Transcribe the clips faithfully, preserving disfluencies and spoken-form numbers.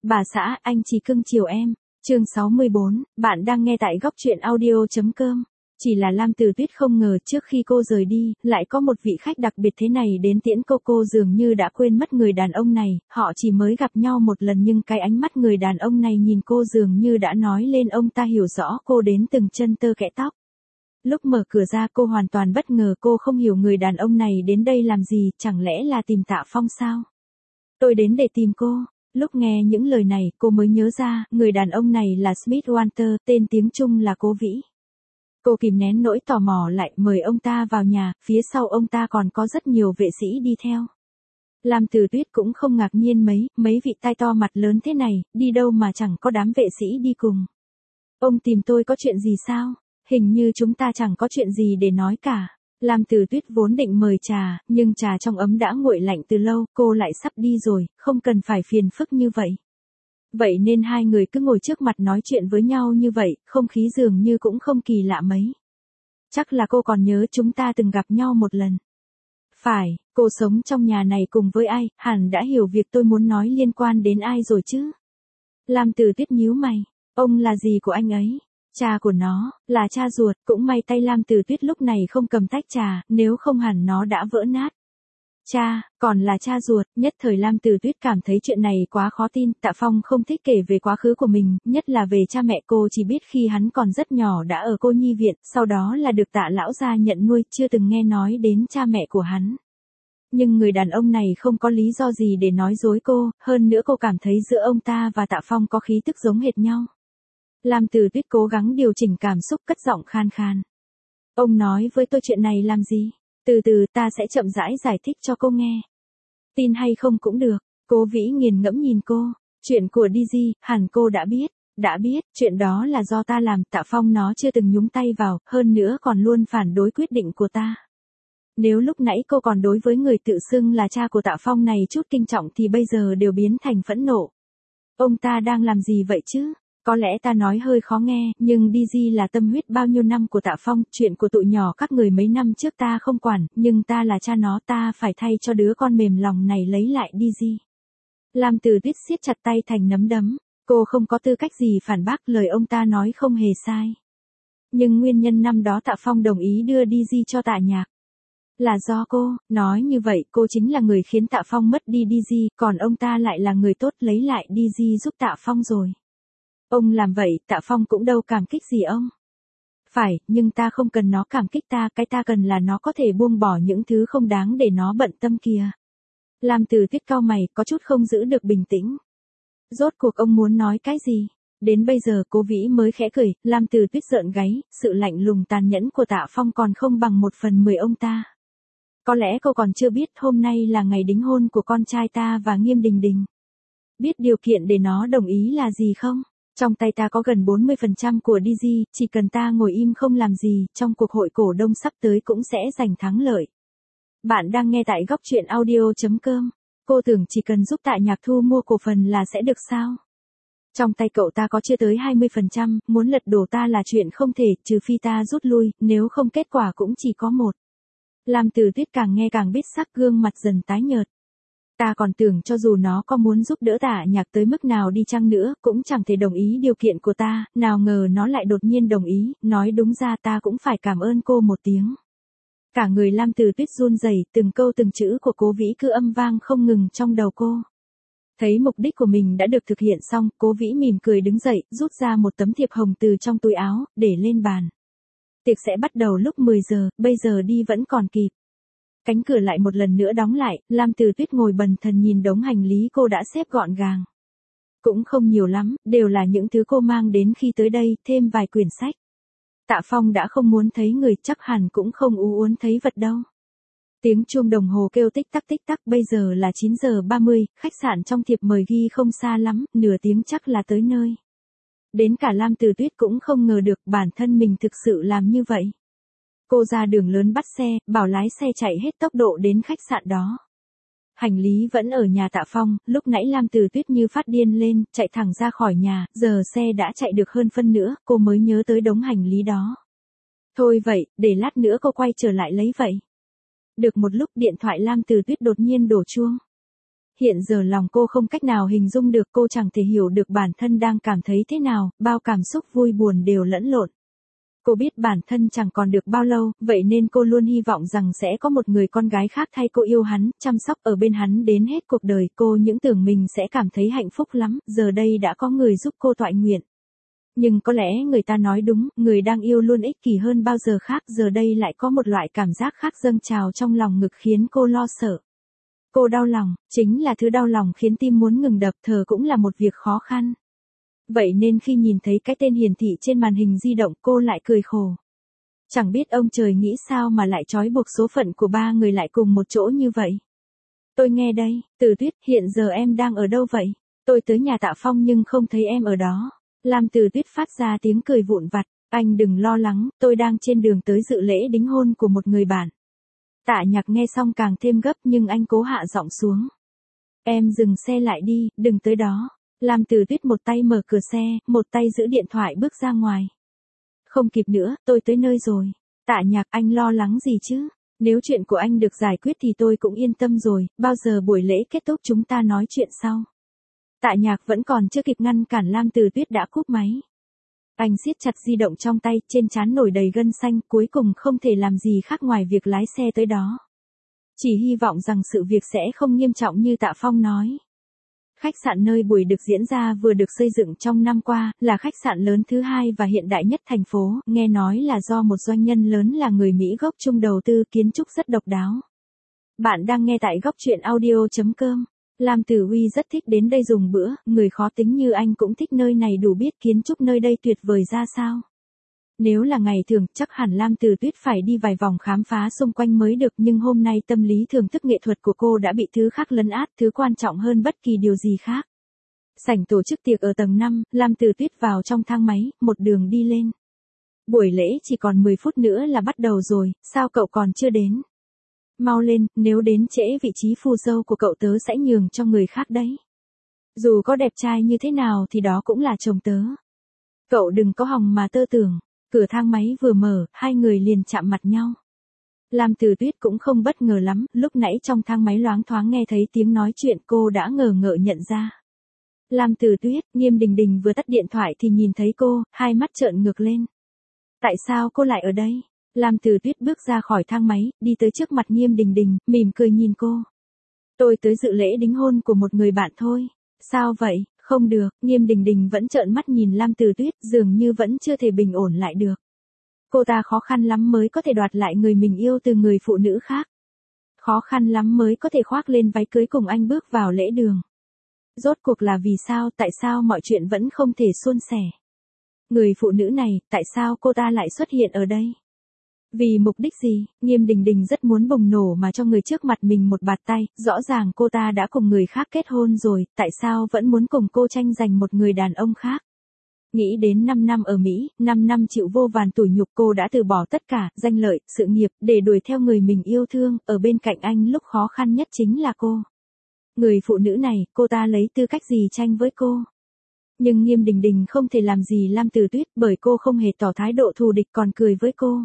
Bà xã, anh chỉ cưng chiều em. Chương sáu mươi bốn, bạn đang nghe tại góc truyện audio.com. Chỉ là Lam Tử Tuyết không ngờ trước khi cô rời đi, lại có một vị khách đặc biệt thế này đến tiễn cô. Cô dường như đã quên mất người đàn ông này, họ chỉ mới gặp nhau một lần nhưng cái ánh mắt người đàn ông này nhìn cô dường như đã nói lên ông ta hiểu rõ cô đến từng chân tơ kẽ tóc. Lúc mở cửa ra cô hoàn toàn bất ngờ, cô không hiểu người đàn ông này đến đây làm gì, chẳng lẽ là tìm Tạ Phong sao? Tôi đến để tìm cô. Lúc nghe những lời này, cô mới nhớ ra, người đàn ông này là Smith Walter, tên tiếng Trung là Cố Vĩ. Cô kìm nén nỗi tò mò lại, mời ông ta vào nhà, phía sau ông ta còn có rất nhiều vệ sĩ đi theo. Lam Tử Tuyết cũng không ngạc nhiên mấy, mấy vị tai to mặt lớn thế này, đi đâu mà chẳng có đám vệ sĩ đi cùng. Ông tìm tôi có chuyện gì sao? Hình như chúng ta chẳng có chuyện gì để nói cả. Lam Tử Tuyết vốn định mời trà, nhưng trà trong ấm đã nguội lạnh từ lâu, cô lại sắp đi rồi, không cần phải phiền phức như vậy. Vậy nên hai người cứ ngồi trước mặt nói chuyện với nhau như vậy, không khí dường như cũng không kỳ lạ mấy. Chắc là cô còn nhớ chúng ta từng gặp nhau một lần. Phải, cô sống trong nhà này cùng với ai, hẳn đã hiểu việc tôi muốn nói liên quan đến ai rồi chứ. Lam Tử Tuyết nhíu mày, ông là gì của anh ấy? Cha của nó, là cha ruột, cũng may tay Lam Tử Tuyết lúc này không cầm tách trà, nếu không hẳn nó đã vỡ nát. Cha, còn là cha ruột, nhất thời Lam Tử Tuyết cảm thấy chuyện này quá khó tin, Tạ Phong không thích kể về quá khứ của mình, nhất là về cha mẹ. Cô chỉ biết khi hắn còn rất nhỏ đã ở cô nhi viện, sau đó là được Tạ lão gia nhận nuôi, chưa từng nghe nói đến cha mẹ của hắn. Nhưng người đàn ông này không có lý do gì để nói dối cô, hơn nữa cô cảm thấy giữa ông ta và Tạ Phong có khí tức giống hệt nhau. Lam Tử Tuyết cố gắng điều chỉnh cảm xúc, cất giọng khan khan. Ông nói với tôi chuyện này làm gì? Từ từ ta sẽ chậm rãi giải thích cho cô nghe. Tin hay không cũng được. Cố Vĩ nghiền ngẫm nhìn cô. Chuyện của Digi, hẳn cô đã biết. Đã biết, chuyện đó là do ta làm, Tạ Phong nó chưa từng nhúng tay vào, hơn nữa còn luôn phản đối quyết định của ta. Nếu lúc nãy cô còn đối với người tự xưng là cha của Tạ Phong này chút kinh trọng thì bây giờ đều biến thành phẫn nộ. Ông ta đang làm gì vậy chứ? Có lẽ ta nói hơi khó nghe, nhưng Digi là tâm huyết bao nhiêu năm của Tạ Phong, chuyện của tụi nhỏ các người mấy năm trước ta không quản, nhưng ta là cha nó, ta phải thay cho đứa con mềm lòng này lấy lại Digi. Lam Tử Tuyết siết chặt tay thành nắm đấm, cô không có tư cách gì phản bác, lời ông ta nói không hề sai. Nhưng nguyên nhân năm đó Tạ Phong đồng ý đưa Digi cho Tạ Nhạc là do cô, nói như vậy cô chính là người khiến Tạ Phong mất đi Digi, còn ông ta lại là người tốt lấy lại Digi giúp Tạ Phong rồi. Ông làm vậy, Tạ Phong cũng đâu cảm kích gì ông. Phải, nhưng ta không cần nó cảm kích ta, cái ta cần là nó có thể buông bỏ những thứ không đáng để nó bận tâm kìa. Lam Tử Tuyết cau mày, có chút không giữ được bình tĩnh. Rốt cuộc ông muốn nói cái gì? Đến bây giờ Cố Vĩ mới khẽ cười, Lam Tử Tuyết rợn gáy, sự lạnh lùng tàn nhẫn của Tạ Phong còn không bằng một phần mười ông ta. Có lẽ cô còn chưa biết hôm nay là ngày đính hôn của con trai ta và Nghiêm Đình Đình. Biết điều kiện để nó đồng ý là gì không? Trong tay ta có gần bốn mươi phần trăm của Digi, chỉ cần ta ngồi im không làm gì, trong cuộc hội cổ đông sắp tới cũng sẽ giành thắng lợi. Bạn đang nghe tại góc truyện audio.com. Cô tưởng chỉ cần giúp Tạ Nhạc thu mua cổ phần là sẽ được sao? Trong tay cậu ta có chưa tới hai mươi phần trăm, muốn lật đổ ta là chuyện không thể, trừ phi ta rút lui, nếu không kết quả cũng chỉ có một. Lam Tử Tuyết càng nghe càng biết sắc, gương mặt dần tái nhợt. Ta còn tưởng cho dù nó có muốn giúp đỡ Tạ Nhạc tới mức nào đi chăng nữa, cũng chẳng thể đồng ý điều kiện của ta, nào ngờ nó lại đột nhiên đồng ý, nói đúng ra ta cũng phải cảm ơn cô một tiếng. Cả người Lam Tử Tuyết run rẩy, từng câu từng chữ của Cố Vĩ cứ âm vang không ngừng trong đầu cô. Thấy mục đích của mình đã được thực hiện xong, Cố Vĩ mỉm cười đứng dậy, rút ra một tấm thiệp hồng từ trong túi áo, để lên bàn. Tiệc sẽ bắt đầu lúc mười giờ, bây giờ đi vẫn còn kịp. Cánh cửa lại một lần nữa đóng lại, Lam Tử Tuyết ngồi bần thần nhìn đống hành lý cô đã xếp gọn gàng. Cũng không nhiều lắm, đều là những thứ cô mang đến khi tới đây, thêm vài quyển sách. Tạ Phong đã không muốn thấy người, chắc hẳn cũng không ú uốn thấy vật đâu. Tiếng chuông đồng hồ kêu tích tắc tích tắc, bây giờ là chín giờ ba mươi, khách sạn trong thiệp mời ghi không xa lắm, nửa tiếng chắc là tới nơi. Đến cả Lam Tử Tuyết cũng không ngờ được bản thân mình thực sự làm như vậy. Cô ra đường lớn bắt xe, bảo lái xe chạy hết tốc độ đến khách sạn đó. Hành lý vẫn ở nhà Tạ Phong, lúc nãy Lam Tử Tuyết như phát điên lên, chạy thẳng ra khỏi nhà, giờ xe đã chạy được hơn phân nữa, cô mới nhớ tới đống hành lý đó. Thôi vậy, để lát nữa cô quay trở lại lấy vậy. Được một lúc điện thoại Lam Tử Tuyết đột nhiên đổ chuông. hiện giờ lòng cô không cách nào hình dung được, cô chẳng thể hiểu được bản thân đang cảm thấy thế nào, bao cảm xúc vui buồn đều lẫn lộn. Cô biết bản thân chẳng còn được bao lâu, vậy nên cô luôn hy vọng rằng sẽ có một người con gái khác thay cô yêu hắn, chăm sóc ở bên hắn đến hết cuộc đời. Cô những tưởng mình sẽ cảm thấy hạnh phúc lắm, giờ đây đã có người giúp cô toại nguyện. Nhưng có lẽ người ta nói đúng, người đang yêu luôn ích kỷ hơn bao giờ khác, giờ đây lại có một loại cảm giác khác dâng trào trong lòng ngực khiến cô lo sợ. Cô đau lòng, chính là thứ đau lòng khiến tim muốn ngừng đập, thở cũng là một việc khó khăn. Vậy nên khi nhìn thấy cái tên hiển thị trên màn hình di động cô lại cười khổ. Chẳng biết ông trời nghĩ sao mà lại trói buộc số phận của ba người lại cùng một chỗ như vậy. Tôi nghe đây, Từ Tuyết, hiện giờ em đang ở đâu vậy? Tôi tới nhà Tạ Phong nhưng không thấy em ở đó. Lam Từ Tuyết phát ra tiếng cười vụn vặt, anh đừng lo lắng, tôi đang trên đường tới dự lễ đính hôn của một người bạn. Tạ Nhạc nghe xong càng thêm gấp nhưng anh cố hạ giọng xuống. Em dừng xe lại đi, đừng tới đó. Lam Từ Tuyết một tay mở cửa xe, một tay giữ điện thoại bước ra ngoài. Không kịp nữa, tôi tới nơi rồi. Tạ Nhạc, anh lo lắng gì chứ? Nếu chuyện của anh được giải quyết thì tôi cũng yên tâm rồi, bao giờ buổi lễ kết thúc chúng ta nói chuyện sau. Tạ Nhạc vẫn còn chưa kịp ngăn cản Lam Từ Tuyết đã cúp máy. Anh siết chặt di động trong tay, trên trán nổi đầy gân xanh, cuối cùng không thể làm gì khác ngoài việc lái xe tới đó. Chỉ hy vọng rằng sự việc sẽ không nghiêm trọng như Tạ Phong nói. Khách sạn nơi buổi được diễn ra vừa được xây dựng trong năm qua, là khách sạn lớn thứ hai và hiện đại nhất thành phố, nghe nói là do một doanh nhân lớn là người Mỹ gốc Trung đầu tư, kiến trúc rất độc đáo. Bạn đang nghe tại góc truyện audio chấm com. Lam Tử Uy rất thích đến đây dùng bữa, người khó tính như anh cũng thích nơi này, đủ biết kiến trúc nơi đây tuyệt vời ra sao. Nếu là ngày thường, chắc hẳn Lam Từ Tuyết phải đi vài vòng khám phá xung quanh mới được, nhưng hôm nay tâm lý thưởng thức nghệ thuật của cô đã bị thứ khác lấn át, thứ quan trọng hơn bất kỳ điều gì khác. Sảnh tổ chức tiệc ở tầng năm, Lam Từ Tuyết vào trong thang máy, một đường đi lên. Buổi lễ chỉ còn mười phút nữa là bắt đầu rồi, sao cậu còn chưa đến? Mau lên, nếu đến trễ vị trí phù dâu của cậu tớ sẽ nhường cho người khác đấy. Dù có đẹp trai như thế nào thì đó cũng là chồng tớ. Cậu đừng có hòng mà tơ tưởng. Cửa thang máy vừa mở, hai người liền chạm mặt nhau. Lam Từ Tuyết cũng không bất ngờ lắm, lúc nãy trong thang máy loáng thoáng nghe thấy tiếng nói chuyện, cô đã ngờ ngợ nhận ra. Lam Từ Tuyết, Nghiêm Đình Đình vừa tắt điện thoại thì nhìn thấy cô, hai mắt trợn ngược lên. Tại sao cô lại ở đây? Lam Từ Tuyết bước ra khỏi thang máy, đi tới trước mặt Nghiêm Đình Đình, mỉm cười nhìn cô. Tôi tới dự lễ đính hôn của một người bạn thôi. Sao vậy? Không được, Nghiêm Đình Đình vẫn trợn mắt nhìn Lam Từ Tuyết, dường như vẫn chưa thể bình ổn lại được. Cô ta khó khăn lắm mới có thể đoạt lại người mình yêu từ người phụ nữ khác. Khó khăn lắm mới có thể khoác lên váy cưới cùng anh bước vào lễ đường. Rốt cuộc là vì sao, tại sao mọi chuyện vẫn không thể suôn sẻ? Người phụ nữ này, tại sao cô ta lại xuất hiện ở đây? Vì mục đích gì? Nghiêm Đình Đình rất muốn bùng nổ mà cho người trước mặt mình một bạt tay, rõ ràng cô ta đã cùng người khác kết hôn rồi, tại sao vẫn muốn cùng cô tranh giành một người đàn ông khác? Nghĩ đến năm năm ở Mỹ, năm năm chịu vô vàn tủi nhục, cô đã từ bỏ tất cả, danh lợi, sự nghiệp, để đuổi theo người mình yêu thương, ở bên cạnh anh lúc khó khăn nhất chính là cô. Người phụ nữ này, cô ta lấy tư cách gì tranh với cô? Nhưng Nghiêm Đình Đình không thể làm gì Lam Từ Tuyết, bởi cô không hề tỏ thái độ thù địch còn cười với cô.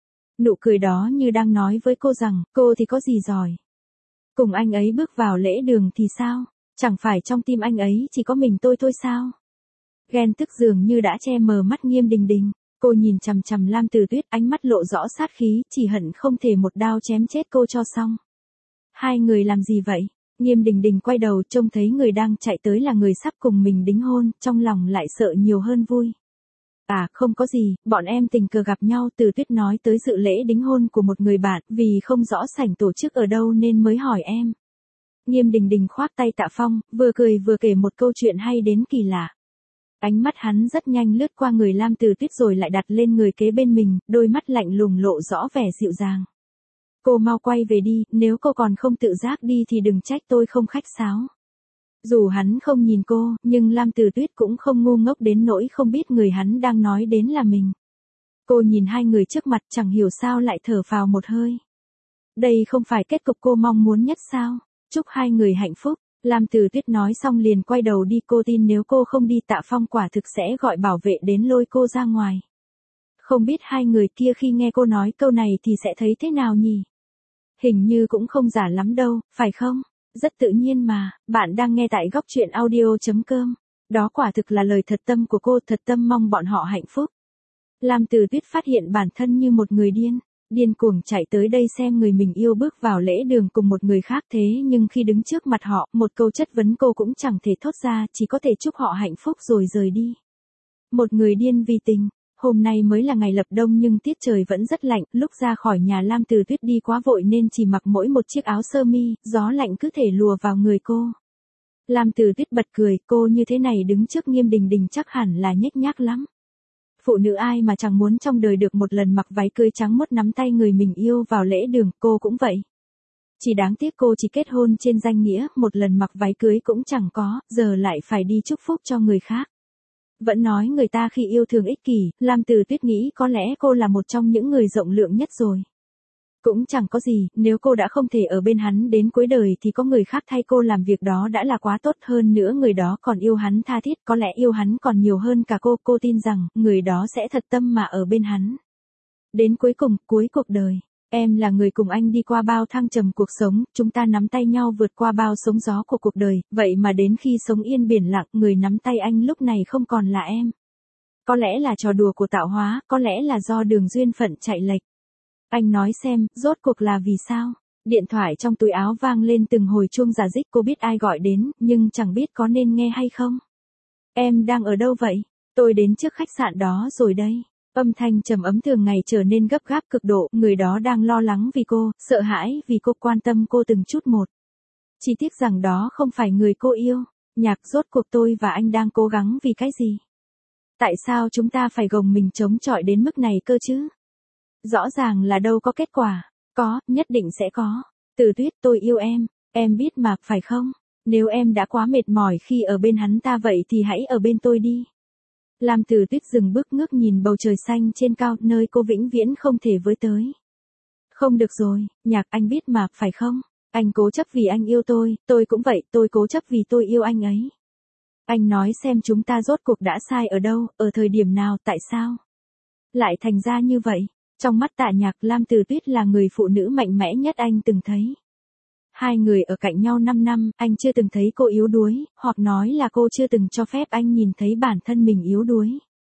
Nụ cười đó như đang nói với cô rằng, cô thì có gì giỏi. Cùng anh ấy bước vào lễ đường thì sao? Chẳng phải trong tim anh ấy chỉ có mình tôi thôi sao? Ghen tức dường như đã che mờ mắt Nghiêm Đình Đình. Cô nhìn chằm chằm Lam Từ Tuyết, ánh mắt lộ rõ sát khí, chỉ hận không thể một đao chém chết cô cho xong. Hai người làm gì vậy? Nghiêm Đình Đình quay đầu trông thấy người đang chạy tới là người sắp cùng mình đính hôn, trong lòng lại sợ nhiều hơn vui. À, không có gì, bọn em tình cờ gặp nhau, Từ Tuyết nói tới dự lễ đính hôn của một người bạn, vì không rõ sảnh tổ chức ở đâu nên mới hỏi em. Nghiêm Đình Đình khoác tay Tạ Phong, vừa cười vừa kể một câu chuyện hay đến kỳ lạ. Ánh mắt hắn rất nhanh lướt qua người Lam Từ Tuyết rồi lại đặt lên người kế bên mình, đôi mắt lạnh lùng lộ rõ vẻ dịu dàng. Cô mau quay về đi, nếu cô còn không tự giác đi thì đừng trách tôi không khách sáo. Dù hắn không nhìn cô, nhưng Lam Từ Tuyết cũng không ngu ngốc đến nỗi không biết người hắn đang nói đến là mình. Cô nhìn hai người trước mặt chẳng hiểu sao lại thở phào một hơi. Đây không phải kết cục cô mong muốn nhất sao? Chúc hai người hạnh phúc. Lam Từ Tuyết nói xong liền quay đầu đi, cô tin nếu cô không đi Tạ Phong quả thực sẽ gọi bảo vệ đến lôi cô ra ngoài. Không biết hai người kia khi nghe cô nói câu này thì sẽ thấy thế nào nhỉ? Hình như cũng không giả lắm đâu, phải không? Rất tự nhiên mà, bạn đang nghe tại góc truyện audio.com. Đó quả thực là lời thật tâm của cô, thật tâm mong bọn họ hạnh phúc. Lam Từ Tuyết phát hiện bản thân như một người điên, điên cuồng chạy tới đây xem người mình yêu bước vào lễ đường cùng một người khác, thế nhưng khi đứng trước mặt họ, một câu chất vấn cô cũng chẳng thể thốt ra, chỉ có thể chúc họ hạnh phúc rồi rời đi. Một người điên vì tình. Hôm nay mới là ngày lập đông nhưng tiết trời vẫn rất lạnh, lúc ra khỏi nhà Lam Từ Tuyết đi quá vội nên chỉ mặc mỗi một chiếc áo sơ mi, gió lạnh cứ thể lùa vào người cô. Lam Từ Tuyết bật cười, cô như thế này đứng trước Nghiêm Đình Đình chắc hẳn là nhếch nhác lắm. Phụ nữ ai mà chẳng muốn trong đời được một lần mặc váy cưới trắng muốt nắm tay người mình yêu vào lễ đường, cô cũng vậy. Chỉ đáng tiếc cô chỉ kết hôn trên danh nghĩa, một lần mặc váy cưới cũng chẳng có, giờ lại phải đi chúc phúc cho người khác. Vẫn nói người ta khi yêu thường ích kỷ, Lam Từ Tuyết nghĩ có lẽ cô là một trong những người rộng lượng nhất rồi. Cũng chẳng có gì, nếu cô đã không thể ở bên hắn đến cuối đời thì có người khác thay cô làm việc đó đã là quá tốt, hơn nữa người đó còn yêu hắn tha thiết, có lẽ yêu hắn còn nhiều hơn cả cô, cô tin rằng người đó sẽ thật tâm mà ở bên hắn. Đến cuối cùng, cuối cuộc đời, em là người cùng anh đi qua bao thăng trầm cuộc sống, chúng ta nắm tay nhau vượt qua bao sóng gió của cuộc đời, vậy mà đến khi sống yên biển lặng, người nắm tay anh lúc này không còn là em. Có lẽ là trò đùa của tạo hóa, có lẽ là do đường duyên phận chạy lệch. Anh nói xem, rốt cuộc là vì sao? Điện thoại trong túi áo vang lên từng hồi chuông rả rích, cô biết ai gọi đến, nhưng chẳng biết có nên nghe hay không. Em đang ở đâu vậy? Tôi đến trước khách sạn đó rồi đây. Âm thanh trầm ấm thường ngày trở nên gấp gáp cực độ, người đó đang lo lắng vì cô, sợ hãi vì cô, quan tâm cô từng chút một. Chỉ tiếc rằng đó không phải người cô yêu. Nhạc, rốt cuộc tôi và anh đang cố gắng vì cái gì? Tại sao chúng ta phải gồng mình chống chọi đến mức này cơ chứ? Rõ ràng là đâu có kết quả. Có, nhất định sẽ có. Từ Tuyết, tôi yêu em, em biết mà, phải không? Nếu em đã quá mệt mỏi khi ở bên hắn ta vậy thì hãy ở bên tôi đi. Lam Từ Tuyết dừng bước ngước nhìn bầu trời xanh trên cao, nơi cô vĩnh viễn không thể với tới. Không được rồi, Nhạc, anh biết mà, phải không? Anh cố chấp vì anh yêu tôi, tôi cũng vậy, tôi cố chấp vì tôi yêu anh ấy. Anh nói xem chúng ta rốt cuộc đã sai ở đâu, ở thời điểm nào, tại sao? Lại thành ra như vậy. Trong mắt Tạ Nhạc, Lam Từ Tuyết là người phụ nữ mạnh mẽ nhất anh từng thấy. Hai người ở cạnh nhau năm năm, anh chưa từng thấy cô yếu đuối, hoặc nói là cô chưa từng cho phép anh nhìn thấy bản thân mình yếu đuối.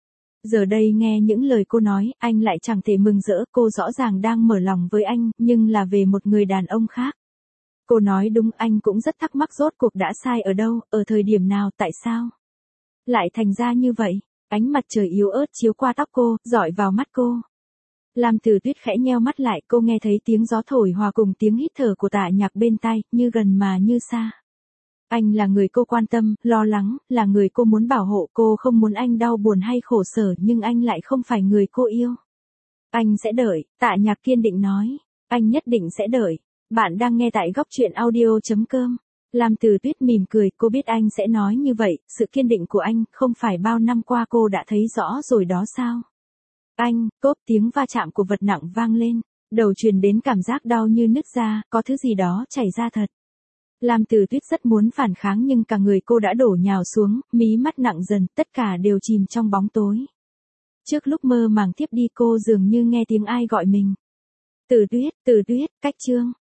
Giờ đây nghe những lời cô nói, anh lại chẳng thể mừng rỡ, cô rõ ràng đang mở lòng với anh, nhưng là về một người đàn ông khác. Cô nói đúng, anh cũng rất thắc mắc rốt cuộc đã sai ở đâu, ở thời điểm nào, tại sao? Lại thành ra như vậy, ánh mặt trời yếu ớt chiếu qua tóc cô, dọi vào mắt cô. Lam Từ Tuyết khẽ nheo mắt lại, cô nghe thấy tiếng gió thổi hòa cùng tiếng hít thở của Tạ Nhạc bên tai, như gần mà như xa. Anh là người cô quan tâm, lo lắng, là người cô muốn bảo hộ, cô không muốn anh đau buồn hay khổ sở, nhưng anh lại không phải người cô yêu. Anh sẽ đợi, Tạ Nhạc kiên định nói. Anh nhất định sẽ đợi. Bạn đang nghe tại góc truyện audio.com. Lam Từ Tuyết mỉm cười, cô biết anh sẽ nói như vậy, sự kiên định của anh, không phải bao năm qua cô đã thấy rõ rồi đó sao? Anh, cốp, tiếng va chạm của vật nặng vang lên, đầu truyền đến cảm giác đau như nứt ra, có thứ gì đó chảy ra thật. Lam Từ Tuyết rất muốn phản kháng nhưng cả người cô đã đổ nhào xuống, mí mắt nặng dần, tất cả đều chìm trong bóng tối. Trước lúc mơ màng thiếp đi cô dường như nghe tiếng ai gọi mình. Từ Tuyết, Từ Tuyết, cách chương.